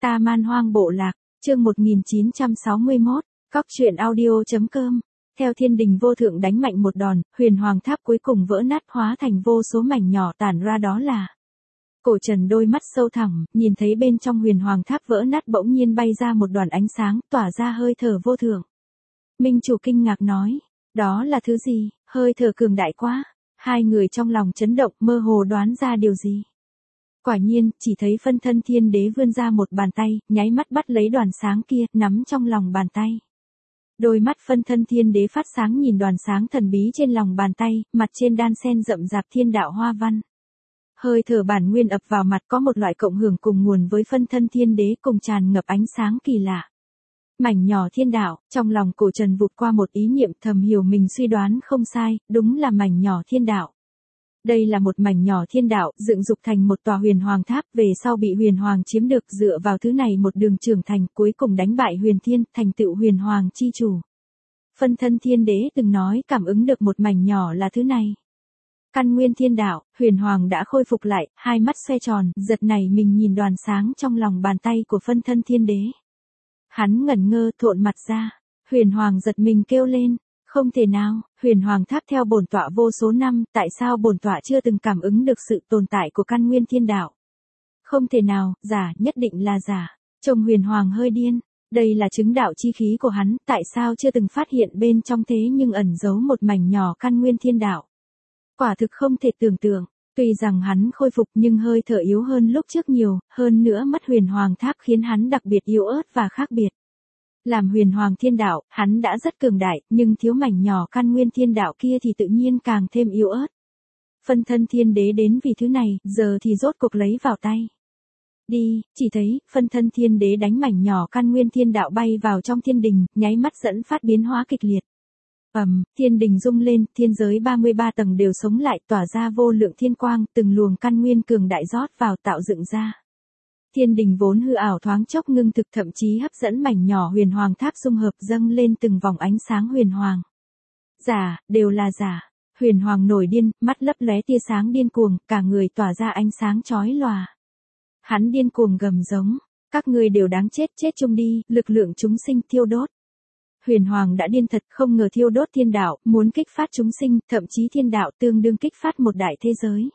Ta Man Hoang Bộ Lạc, chương 1961, Cóc truyện audio.com. Theo thiên đình vô thượng đánh mạnh một đòn, huyền hoàng tháp cuối cùng vỡ nát hóa thành vô số mảnh nhỏ tản ra đó là. Cổ Trần đôi mắt sâu thẳm, nhìn thấy bên trong huyền hoàng tháp vỡ nát bỗng nhiên bay ra một đoàn ánh sáng, tỏa ra hơi thở vô thượng. Minh chủ kinh ngạc nói, đó là thứ gì, hơi thở cường đại quá. Hai người trong lòng chấn động mơ hồ đoán ra điều gì. Quả nhiên, chỉ thấy phân thân thiên đế vươn ra một bàn tay, nháy mắt bắt lấy đoàn sáng kia, nắm trong lòng bàn tay. Đôi mắt phân thân thiên đế phát sáng nhìn đoàn sáng thần bí trên lòng bàn tay, mặt trên đan sen rậm rạp thiên đạo hoa văn. Hơi thở bản nguyên ập vào mặt có một loại cộng hưởng cùng nguồn với phân thân thiên đế cùng tràn ngập ánh sáng kỳ lạ. Mảnh nhỏ thiên đạo, trong lòng Cổ Trần vụt qua một ý niệm thầm hiểu mình suy đoán không sai, đúng là mảnh nhỏ thiên đạo. Đây là một mảnh nhỏ thiên đạo, dựng dục thành một tòa huyền hoàng tháp, về sau bị huyền hoàng chiếm được, dựa vào thứ này một đường trưởng thành, cuối cùng đánh bại huyền thiên, thành tựu huyền hoàng chi chủ. Phân thân thiên đế từng nói cảm ứng được một mảnh nhỏ là thứ này. Căn nguyên thiên đạo, huyền hoàng đã khôi phục lại, hai mắt xoay tròn, giật nảy mình nhìn đoàn sáng trong lòng bàn tay của phân thân thiên đế. Hắn ngẩn ngơ thộn mặt ra, huyền hoàng giật mình kêu lên. Không thể nào, huyền hoàng tháp theo bổn tọa vô số năm, tại sao bổn tọa chưa từng cảm ứng được sự tồn tại của căn nguyên thiên đạo? Không thể nào, giả, nhất định là giả. Trông huyền hoàng hơi điên, đây là chứng đạo chi khí của hắn, tại sao chưa từng phát hiện bên trong thế nhưng ẩn giấu một mảnh nhỏ căn nguyên thiên đạo? Quả thực không thể tưởng tượng, tuy rằng hắn khôi phục nhưng hơi thở yếu hơn lúc trước nhiều, hơn nữa mất huyền hoàng tháp khiến hắn đặc biệt yếu ớt và khác biệt. Làm huyền hoàng thiên đạo, hắn đã rất cường đại, nhưng thiếu mảnh nhỏ căn nguyên thiên đạo kia thì tự nhiên càng thêm yếu ớt. Phân thân thiên đế đến vì thứ này, giờ thì rốt cuộc lấy vào tay. Đi, chỉ thấy, phân thân thiên đế đánh mảnh nhỏ căn nguyên thiên đạo bay vào trong thiên đình, nháy mắt dẫn phát biến hóa kịch liệt. Thiên đình rung lên, thiên giới 33 tầng đều sống lại, tỏa ra vô lượng thiên quang, từng luồng căn nguyên cường đại rót vào tạo dựng ra. Thiên đình vốn hư ảo thoáng chốc ngưng thực, thậm chí hấp dẫn mảnh nhỏ huyền hoàng tháp dung hợp dâng lên từng vòng ánh sáng huyền hoàng. Giả, đều là giả. Huyền hoàng nổi điên, mắt lấp lóe tia sáng điên cuồng, cả người tỏa ra ánh sáng chói lòa. Hắn điên cuồng gầm giống, các ngươi đều đáng chết, chết chung đi, lực lượng chúng sinh thiêu đốt. Huyền hoàng đã điên thật, không ngờ thiêu đốt thiên đạo, muốn kích phát chúng sinh, thậm chí thiên đạo tương đương kích phát một đại thế giới.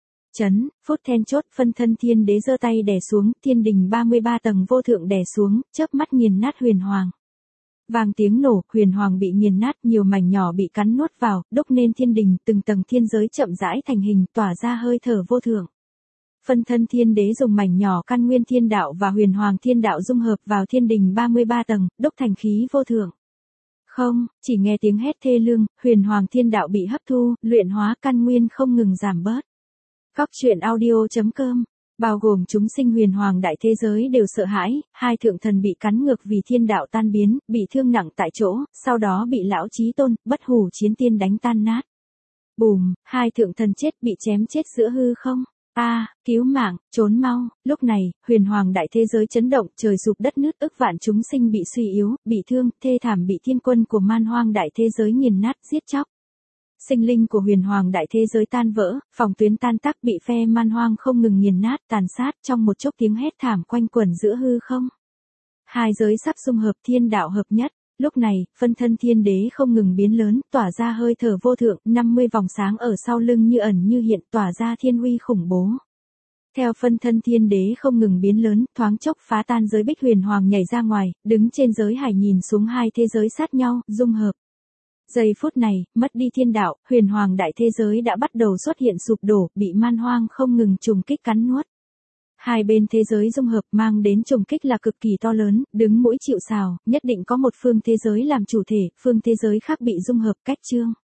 Phút then chốt, phân thân thiên đế giơ tay đè xuống, thiên đình 33 tầng vô thượng đè xuống, chớp mắt nghiền nát huyền hoàng. Vang tiếng nổ, huyền hoàng bị nghiền nát, nhiều mảnh nhỏ bị cắn nuốt vào, đúc nên thiên đình, từng tầng thiên giới chậm rãi thành hình, tỏa ra hơi thở vô thượng. Phân thân thiên đế dùng mảnh nhỏ căn nguyên thiên đạo và huyền hoàng thiên đạo dung hợp vào thiên đình 33 tầng, đúc thành khí vô thượng. Không, chỉ nghe tiếng hét thê lương, huyền hoàng thiên đạo bị hấp thu, luyện hóa, căn nguyên không ngừng giảm bớt. Cóc truyện audio.com, bao gồm chúng sinh huyền hoàng đại thế giới đều sợ hãi, hai thượng thần bị cắn ngược vì thiên đạo tan biến, bị thương nặng tại chỗ, sau đó bị lão chí tôn, bất hủ chiến tiên đánh tan nát. Bùm, hai thượng thần chết bị chém chết giữa hư không. Cứu mạng, trốn mau. Lúc này, huyền hoàng đại thế giới chấn động, trời sụp đất nứt, ức vạn chúng sinh bị suy yếu, bị thương, thê thảm bị thiên quân của man hoang đại thế giới nghiền nát, giết chóc. Sinh linh của huyền hoàng đại thế giới tan vỡ, phòng tuyến tan tác bị phe man hoang không ngừng nghiền nát, tàn sát, trong một chốc tiếng hét thảm quanh quẩn giữa hư không. Hai giới sắp xung hợp, thiên đạo hợp nhất. Lúc này, phân thân thiên đế không ngừng biến lớn, tỏa ra hơi thở vô thượng, 50 vòng sáng ở sau lưng như ẩn như hiện, tỏa ra thiên uy khủng bố. Theo phân thân thiên đế không ngừng biến lớn, thoáng chốc phá tan giới bích huyền hoàng nhảy ra ngoài, đứng trên giới hải nhìn xuống hai thế giới sát nhau, dung hợp. Giây phút này, mất đi thiên đạo, huyền hoàng đại thế giới đã bắt đầu xuất hiện sụp đổ, bị man hoang không ngừng trùng kích cắn nuốt. Hai bên thế giới dung hợp mang đến trùng kích là cực kỳ to lớn, đứng mũi chịu sào, nhất định có một phương thế giới làm chủ thể, phương thế giới khác bị dung hợp cách chương.